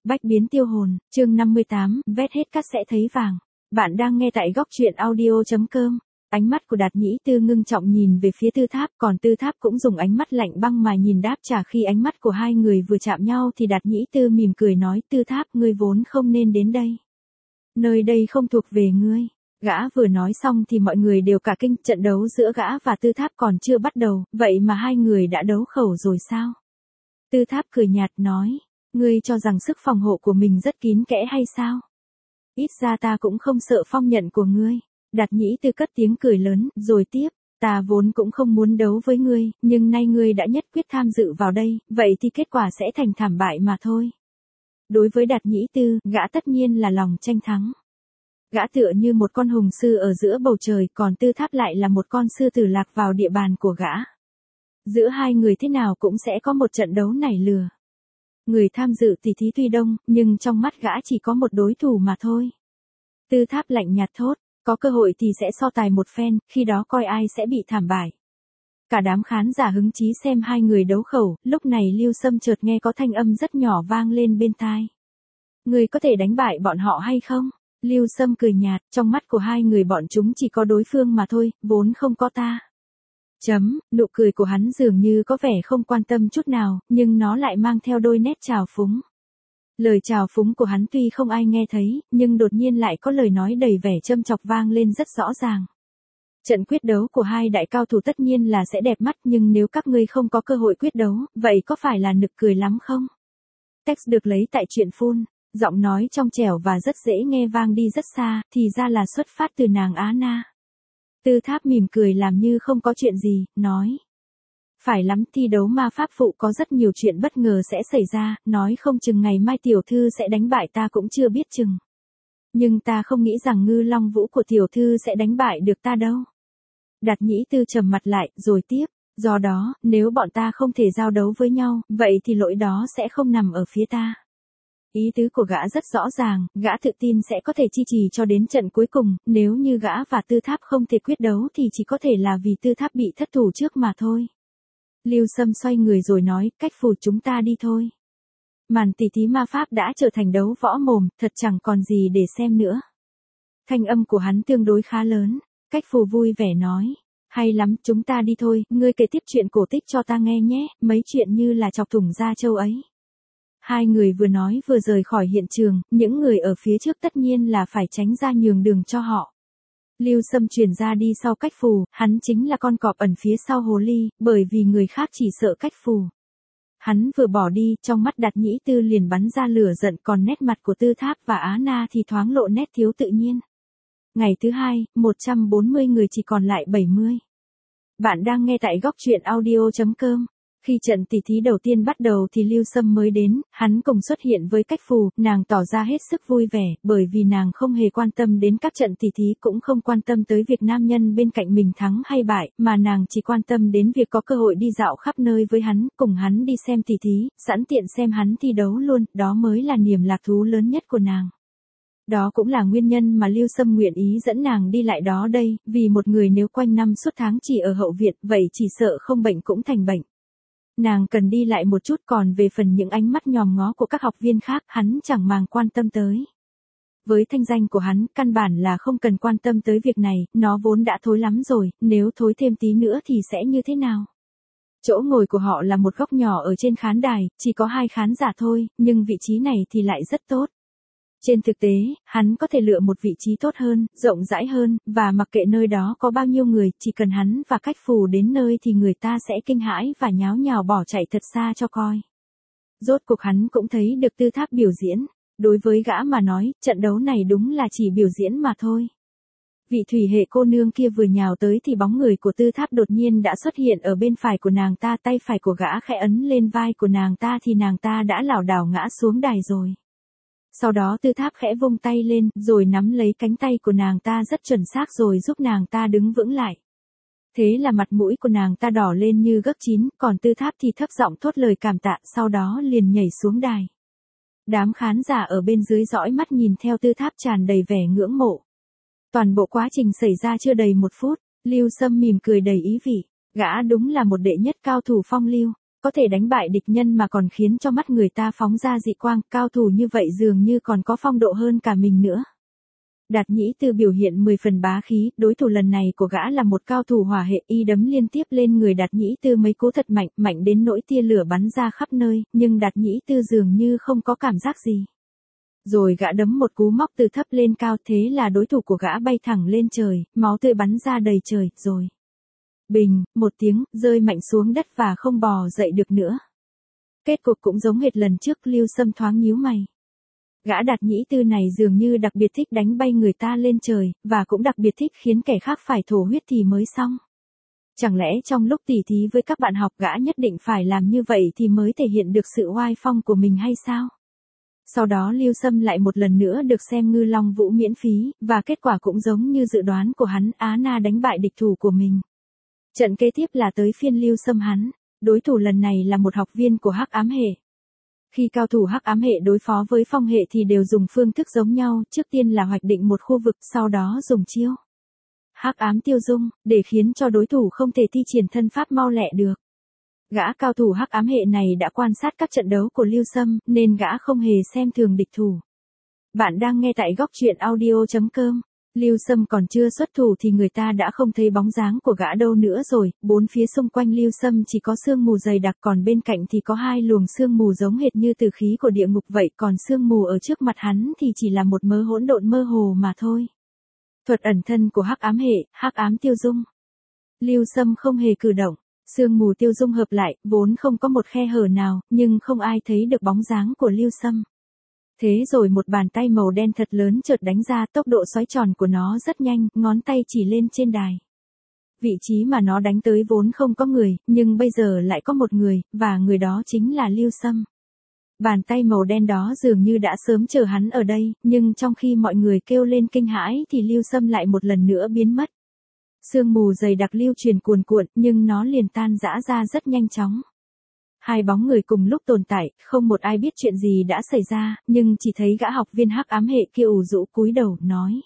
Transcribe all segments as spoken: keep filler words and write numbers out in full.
Bách biến tiêu hồn, chương năm mươi tám, vét hết cát sẽ thấy vàng. Bạn đang nghe tại góc truyện audio.com. Ánh mắt của Đạt Nhĩ Tư ngưng trọng nhìn về phía Tư Tháp, còn Tư Tháp cũng dùng ánh mắt lạnh băng mà nhìn đáp trả. Khi ánh mắt của hai người vừa chạm nhau thì Đạt Nhĩ Tư mỉm cười nói: Tư Tháp, ngươi vốn không nên đến đây. Nơi đây không thuộc về ngươi. Gã vừa nói xong thì mọi người đều cả kinh. Trận đấu giữa gã và Tư Tháp còn chưa bắt đầu, vậy mà hai người đã đấu khẩu rồi sao? Tư Tháp cười nhạt nói: Ngươi cho rằng sức phòng hộ của mình rất kín kẽ hay sao? Ít ra ta cũng không sợ phong nhận của ngươi. Đạt Nhĩ Tư cất tiếng cười lớn, rồi tiếp: Ta vốn cũng không muốn đấu với ngươi, nhưng nay ngươi đã nhất quyết tham dự vào đây, vậy thì kết quả sẽ thành thảm bại mà thôi. Đối với Đạt Nhĩ Tư, gã tất nhiên là lòng tranh thắng. Gã tựa như một con hùng sư ở giữa bầu trời, còn Tư Tháp lại là một con sư tử lạc vào địa bàn của gã. Giữa hai người thế nào cũng sẽ có một trận đấu nảy lửa. Người tham dự tỷ thí tuy đông, nhưng trong mắt gã chỉ có một đối thủ mà thôi. Tư Tháp lạnh nhạt thốt: Có cơ hội thì sẽ so tài một phen, khi đó coi ai sẽ bị thảm bại. Cả đám khán giả hứng chí xem hai người đấu khẩu. Lúc này Lưu Sâm chợt nghe có thanh âm rất nhỏ vang lên bên tai. Người có thể đánh bại bọn họ hay không? Lưu Sâm cười nhạt, trong mắt của hai người bọn chúng chỉ có đối phương mà thôi, vốn không có ta. Chấm, nụ cười của hắn dường như có vẻ không quan tâm chút nào, nhưng nó lại mang theo đôi nét trào phúng. Lời trào phúng của hắn tuy không ai nghe thấy, nhưng đột nhiên lại có lời nói đầy vẻ châm chọc vang lên rất rõ ràng. Trận quyết đấu của hai đại cao thủ tất nhiên là sẽ đẹp mắt, nhưng nếu các ngươi không có cơ hội quyết đấu, vậy có phải là nực cười lắm không? Text được lấy tại truyện Phun. Giọng nói trong trẻo và rất dễ nghe vang đi rất xa, thì ra là xuất phát từ nàng Á Na. Tư Tháp mỉm cười làm như không có chuyện gì, nói: Phải lắm, thi đấu ma pháp phụ có rất nhiều chuyện bất ngờ sẽ xảy ra, nói không chừng ngày mai tiểu thư sẽ đánh bại ta cũng chưa biết chừng. Nhưng ta không nghĩ rằng ngư long vũ của tiểu thư sẽ đánh bại được ta đâu. Đạt Nhĩ Tư trầm mặt lại, rồi tiếp: Do đó, nếu bọn ta không thể giao đấu với nhau, vậy thì lỗi đó sẽ không nằm ở phía ta. Ý tứ của gã rất rõ ràng, gã tự tin sẽ có thể chi trì cho đến trận cuối cùng, nếu như gã và Tư Tháp không thể quyết đấu thì chỉ có thể là vì Tư Tháp bị thất thủ trước mà thôi. Lưu Sâm xoay người rồi nói: Cách Phù, chúng ta đi thôi. Màn tỷ thí ma pháp đã trở thành đấu võ mồm, thật chẳng còn gì để xem nữa. Thanh âm của hắn tương đối khá lớn. Cách Phù vui vẻ nói: Hay lắm, chúng ta đi thôi, ngươi kể tiếp chuyện cổ tích cho ta nghe nhé, mấy chuyện như là chọc thủng da trâu ấy. Hai người vừa nói vừa rời khỏi hiện trường, những người ở phía trước tất nhiên là phải tránh ra nhường đường cho họ. Lưu Sâm truyền ra đi sau Cách Phù, hắn chính là con cọp ẩn phía sau hồ ly, bởi vì người khác chỉ sợ Cách Phù. Hắn vừa bỏ đi, trong mắt Đạt Nhĩ Tư liền bắn ra lửa giận, còn nét mặt của Tư Tháp và Á Na thì thoáng lộ nét thiếu tự nhiên. Ngày thứ hai, một trăm bốn mươi người chỉ còn lại bảy mươi. Bạn đang nghe tại góc truyện audio.com. Khi trận tỷ thí đầu tiên bắt đầu thì Lưu Sâm mới đến, hắn cùng xuất hiện với Cách Phù, nàng tỏ ra hết sức vui vẻ, bởi vì nàng không hề quan tâm đến các trận tỷ thí, cũng không quan tâm tới việc nam nhân bên cạnh mình thắng hay bại, mà nàng chỉ quan tâm đến việc có cơ hội đi dạo khắp nơi với hắn, cùng hắn đi xem tỷ thí, sẵn tiện xem hắn thi đấu luôn, đó mới là niềm lạc thú lớn nhất của nàng. Đó cũng là nguyên nhân mà Lưu Sâm nguyện ý dẫn nàng đi lại đó đây, vì một người nếu quanh năm suốt tháng chỉ ở hậu viện, vậy chỉ sợ không bệnh cũng thành bệnh. Nàng cần đi lại một chút, còn về phần những ánh mắt nhòm ngó của các học viên khác, hắn chẳng màng quan tâm tới. Với thanh danh của hắn, căn bản là không cần quan tâm tới việc này, nó vốn đã thối lắm rồi, nếu thối thêm tí nữa thì sẽ như thế nào? Chỗ ngồi của họ là một góc nhỏ ở trên khán đài, chỉ có hai khán giả thôi, nhưng vị trí này thì lại rất tốt. Trên thực tế, hắn có thể lựa một vị trí tốt hơn, rộng rãi hơn, và mặc kệ nơi đó có bao nhiêu người, chỉ cần hắn và Cách Phù đến nơi thì người ta sẽ kinh hãi và nháo nhào bỏ chạy thật xa cho coi. Rốt cuộc hắn cũng thấy được Tư Tháp biểu diễn. Đối với gã mà nói, trận đấu này đúng là chỉ biểu diễn mà thôi. Vị thủy hệ cô nương kia vừa nhào tới thì bóng người của Tư Tháp đột nhiên đã xuất hiện ở bên phải của nàng ta, tay phải của gã khẽ ấn lên vai của nàng ta thì nàng ta đã lảo đảo ngã xuống đài rồi. Sau đó Tư Tháp khẽ vung tay lên, rồi nắm lấy cánh tay của nàng ta rất chuẩn xác rồi giúp nàng ta đứng vững lại. Thế là mặt mũi của nàng ta đỏ lên như gấc chín, còn Tư Tháp thì thấp giọng thốt lời cảm tạ, sau đó liền nhảy xuống đài. Đám khán giả ở bên dưới dõi mắt nhìn theo Tư Tháp tràn đầy vẻ ngưỡng mộ. Toàn bộ quá trình xảy ra chưa đầy một phút, Lưu Sâm mỉm cười đầy ý vị, gã đúng là một đệ nhất cao thủ phong lưu. có thể đánh bại địch nhân mà còn khiến cho mắt người ta phóng ra dị quang, cao thủ như vậy dường như còn có phong độ hơn cả mình nữa. Đạt Nhĩ Tư biểu hiện mười phần bá khí, đối thủ lần này của gã là một cao thủ hỏa hệ, y đấm liên tiếp lên người Đạt Nhĩ Tư mấy cú thật mạnh, mạnh đến nỗi tia lửa bắn ra khắp nơi, nhưng Đạt Nhĩ Tư dường như không có cảm giác gì. Rồi gã đấm một cú móc từ thấp lên cao, thế là đối thủ của gã bay thẳng lên trời, máu tươi bắn ra đầy trời, rồi. Bình, một tiếng, rơi mạnh xuống đất và không bò dậy được nữa. Kết cục cũng giống hệt lần trước, Lưu Sâm thoáng nhíu mày. Gã Đạt Nhĩ Tư này dường như đặc biệt thích đánh bay người ta lên trời, và cũng đặc biệt thích khiến kẻ khác phải thổ huyết thì mới xong. Chẳng lẽ trong lúc tỉ thí với các bạn học gã nhất định phải làm như vậy thì mới thể hiện được sự oai phong của mình hay sao? Sau đó Lưu Sâm lại một lần nữa được xem Ngư Long Vũ miễn phí, và kết quả cũng giống như dự đoán của hắn, Á Na đánh bại địch thủ của mình. Trận kế tiếp là tới phiên Lưu Sâm hắn, đối thủ lần này là một học viên của Hắc Ám hệ. Khi cao thủ Hắc Ám hệ đối phó với Phong hệ thì đều dùng phương thức giống nhau, trước tiên là hoạch định một khu vực, sau đó dùng chiêu Hắc Ám Tiêu Dung, để khiến cho đối thủ không thể thi triển thân pháp mau lẹ được. Gã cao thủ Hắc Ám hệ này đã quan sát các trận đấu của Lưu Sâm, nên gã không hề xem thường địch thủ. Bạn đang nghe tại góc truyện audio chấm com. Lưu Sâm còn chưa xuất thủ thì người ta đã không thấy bóng dáng của gã đâu nữa rồi, bốn phía xung quanh Lưu Sâm chỉ có sương mù dày đặc, còn bên cạnh thì có hai luồng sương mù giống hệt như từ khí của địa ngục vậy, còn sương mù ở trước mặt hắn thì chỉ là một mớ hỗn độn mơ hồ mà thôi. Thuật ẩn thân của Hắc Ám hệ, Hắc Ám Tiêu Dung. Lưu Sâm không hề cử động, sương mù tiêu dung hợp lại, vốn không có một khe hở nào, nhưng không ai thấy được bóng dáng của Lưu Sâm. Thế rồi một bàn tay màu đen thật lớn chợt đánh ra, tốc độ xoáy tròn của nó rất nhanh, ngón tay chỉ lên trên đài. Vị trí mà nó đánh tới vốn không có người, nhưng bây giờ lại có một người, và người đó chính là Lưu Sâm. Bàn tay màu đen đó dường như đã sớm chờ hắn ở đây, nhưng trong khi mọi người kêu lên kinh hãi thì Lưu Sâm lại một lần nữa biến mất. Sương mù dày đặc lưu truyền cuồn cuộn, nhưng nó liền tan rã ra rất nhanh chóng. Hai bóng người cùng lúc tồn tại, không một ai biết chuyện gì đã xảy ra, nhưng chỉ thấy gã học viên Hắc Ám hệ kia ủ rũ cúi đầu, nói.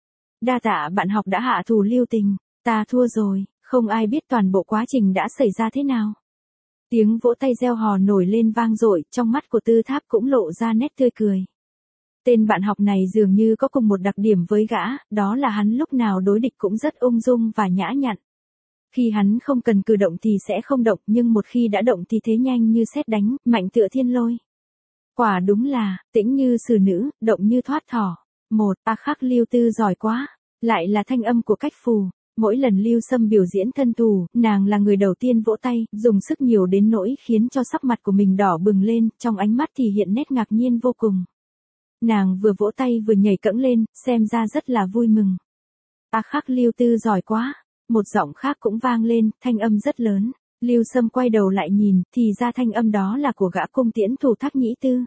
Đa tạ bạn học đã hạ thủ lưu tình, ta thua rồi, không ai biết toàn bộ quá trình đã xảy ra thế nào. Tiếng vỗ tay reo hò nổi lên vang dội, trong mắt của Tư Tháp cũng lộ ra nét tươi cười. Tên bạn học này dường như có cùng một đặc điểm với gã, đó là hắn lúc nào đối địch cũng rất ung dung và nhã nhặn. Khi hắn không cần cử động thì sẽ không động, nhưng một khi đã động thì thế nhanh như sét đánh, mạnh tựa thiên lôi. Quả đúng là, tĩnh như xử nữ, động như thoát thỏ. Một, a khắc Lưu Tư giỏi quá. Lại là thanh âm của Cách Phù. Mỗi lần Lưu Sâm biểu diễn thân thủ, nàng là người đầu tiên vỗ tay, dùng sức nhiều đến nỗi khiến cho sắc mặt của mình đỏ bừng lên, trong ánh mắt thì hiện nét ngạc nhiên vô cùng. Nàng vừa vỗ tay vừa nhảy cẫng lên, xem ra rất là vui mừng. A khắc Lưu Tư giỏi quá. Một giọng khác cũng vang lên, thanh âm rất lớn. Lưu Sâm quay đầu lại nhìn, thì ra thanh âm đó là của gã cung tiễn thủ Thác Nhĩ Tư.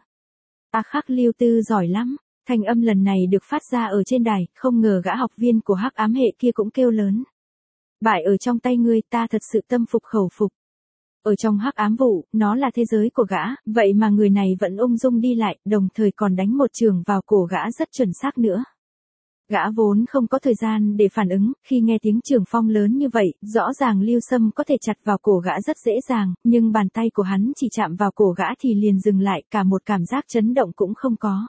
A khắc Lưu Tư giỏi lắm. Thanh âm lần này được phát ra ở trên đài, không ngờ gã học viên của Hắc Ám hệ kia cũng kêu lớn. Bại ở trong tay ngươi, ta thật sự tâm phục khẩu phục. Ở trong Hắc Ám vụ, nó là thế giới của gã, vậy mà người này vẫn ung dung đi lại, đồng thời còn đánh một trường vào cổ gã rất chuẩn xác nữa. Gã vốn không có thời gian để phản ứng, khi nghe tiếng trường phong lớn như vậy, rõ ràng Lưu Sâm có thể chặt vào cổ gã rất dễ dàng, nhưng bàn tay của hắn chỉ chạm vào cổ gã thì liền dừng lại, cả một cảm giác chấn động cũng không có.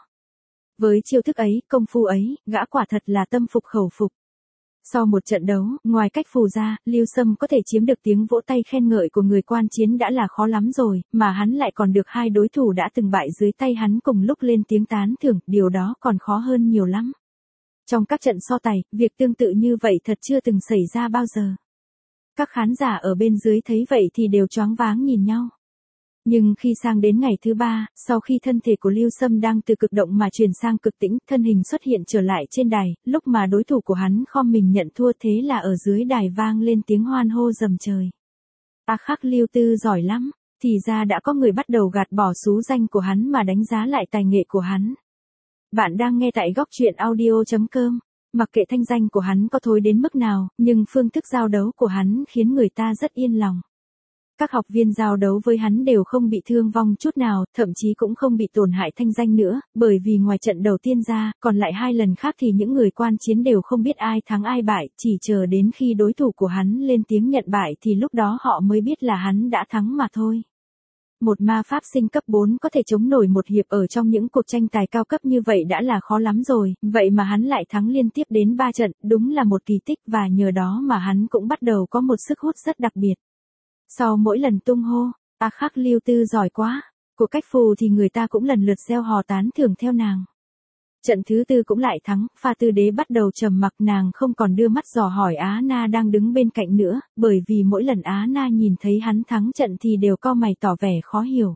Với chiêu thức ấy, công phu ấy, gã quả thật là tâm phục khẩu phục. Sau một trận đấu, ngoài Cách Phù ra, Lưu Sâm có thể chiếm được tiếng vỗ tay khen ngợi của người quan chiến đã là khó lắm rồi, mà hắn lại còn được hai đối thủ đã từng bại dưới tay hắn cùng lúc lên tiếng tán thưởng, điều đó còn khó hơn nhiều lắm. Trong các trận so tài, việc tương tự như vậy thật chưa từng xảy ra bao giờ. Các khán giả ở bên dưới thấy vậy thì đều choáng váng nhìn nhau. Nhưng khi sang đến ngày thứ ba, sau khi thân thể của Lưu Sâm đang từ cực động mà chuyển sang cực tĩnh, thân hình xuất hiện trở lại trên đài, lúc mà đối thủ của hắn khom mình nhận thua, thế là ở dưới đài vang lên tiếng hoan hô rầm trời. A khắc Lưu Tư giỏi lắm, thì ra đã có người bắt đầu gạt bỏ xú danh của hắn mà đánh giá lại tài nghệ của hắn. Bạn đang nghe tại góc truyện audio chấm com. Mặc kệ thanh danh của hắn có thối đến mức nào, nhưng phương thức giao đấu của hắn khiến người ta rất yên lòng. Các học viên giao đấu với hắn đều không bị thương vong chút nào, thậm chí cũng không bị tổn hại thanh danh nữa, bởi vì ngoài trận đầu tiên ra, còn lại hai lần khác thì những người quan chiến đều không biết ai thắng ai bại, chỉ chờ đến khi đối thủ của hắn lên tiếng nhận bại thì lúc đó họ mới biết là hắn đã thắng mà thôi. Một ma pháp sinh cấp bốn có thể chống nổi một hiệp ở trong những cuộc tranh tài cao cấp như vậy đã là khó lắm rồi, vậy mà hắn lại thắng liên tiếp đến ba trận, đúng là một kỳ tích và nhờ đó mà hắn cũng bắt đầu có một sức hút rất đặc biệt. Sau mỗi lần tung hô, A Khắc Lưu Tư giỏi quá, của cách phù thì người ta cũng lần lượt gieo hò tán thưởng theo nàng. Trận thứ tư cũng lại thắng, Pha Tư Đế bắt đầu trầm mặc, nàng không còn đưa mắt dò hỏi Á Na đang đứng bên cạnh nữa, bởi vì mỗi lần Á Na nhìn thấy hắn thắng trận thì đều cau mày tỏ vẻ khó hiểu.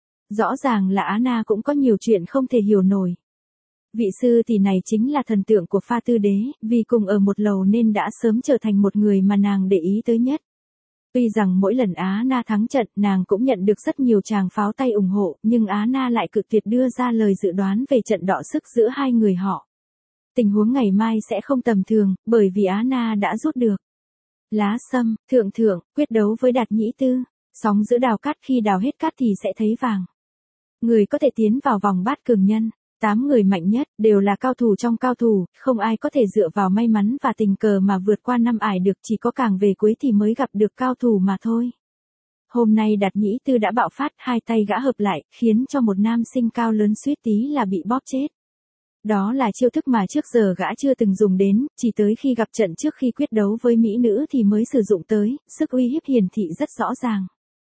Rõ ràng là Á Na cũng có nhiều chuyện không thể hiểu nổi. Vị sư tỷ này chính là thần tượng của Pha Tư Đế, vì cùng ở một lầu nên đã sớm trở thành một người mà nàng để ý tới nhất. Tuy rằng mỗi lần Á Na thắng trận nàng cũng nhận được rất nhiều tràng pháo tay ủng hộ, nhưng Á Na lại cự tuyệt đưa ra lời dự đoán về trận đọ sức giữa hai người họ. Tình huống ngày mai sẽ không tầm thường, bởi vì Á Na đã rút được lá sâm, thượng thượng, quyết đấu với Đạt Nhĩ Tư, sóng giữa đào cát, khi đào hết cát thì sẽ thấy vàng. Người có thể tiến vào vòng bát cường nhân. Tám người mạnh nhất, đều là cao thủ trong cao thủ, không ai có thể dựa vào may mắn và tình cờ mà vượt qua năm ải được, chỉ có càng về cuối thì mới gặp được cao thủ mà thôi. Hôm nay Đạt Nhĩ Tư đã bạo phát, hai tay gã hợp lại, khiến cho một nam sinh cao lớn suýt tí là bị bóp chết. Đó là chiêu thức mà trước giờ gã chưa từng dùng đến, chỉ tới khi gặp trận trước khi quyết đấu với mỹ nữ thì mới sử dụng tới, sức uy hiếp hiển thị rất rõ ràng.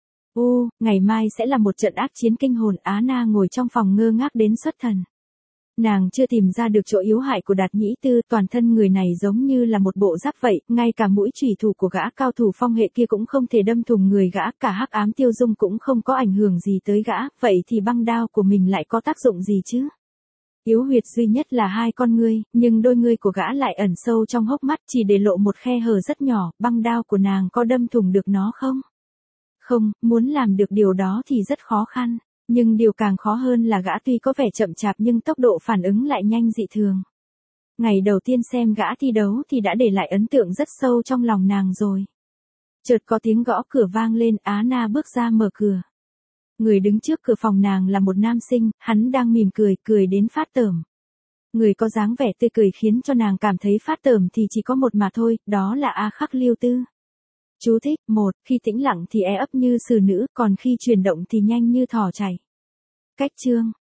U, ngày mai sẽ là một trận ác chiến kinh hồn. Á Na ngồi trong phòng ngơ ngác đến xuất thần. Nàng chưa tìm ra được chỗ yếu hại của Đạt Nhĩ Tư, toàn thân người này giống như là một bộ giáp vậy, ngay cả mũi chủy thủ của gã cao thủ phong hệ kia cũng không thể đâm thủng người gã, cả hắc ám tiêu dung cũng không có ảnh hưởng gì tới gã, vậy thì băng đao của mình lại có tác dụng gì chứ? Yếu huyệt duy nhất là hai con ngươi, nhưng đôi ngươi của gã lại ẩn sâu trong hốc mắt, chỉ để lộ một khe hở rất nhỏ, băng đao của nàng có đâm thủng được nó không? Không, muốn làm được điều đó thì rất khó khăn. Nhưng điều càng khó hơn là gã tuy có vẻ chậm chạp nhưng tốc độ phản ứng lại nhanh dị thường. Ngày đầu tiên xem gã thi đấu thì đã để lại ấn tượng rất sâu trong lòng nàng rồi. Chợt có tiếng gõ cửa vang lên, Á Na bước ra mở cửa. Người đứng trước cửa phòng nàng là một nam sinh, hắn đang mỉm cười, cười đến phát tởm. Người có dáng vẻ tươi cười khiến cho nàng cảm thấy phát tởm thì chỉ có một mà thôi, đó là A Khắc Lưu Tư. Chú thích, một, khi tĩnh lặng thì e ấp như xử nữ, còn khi chuyển động thì nhanh như thỏ chảy. Cách chương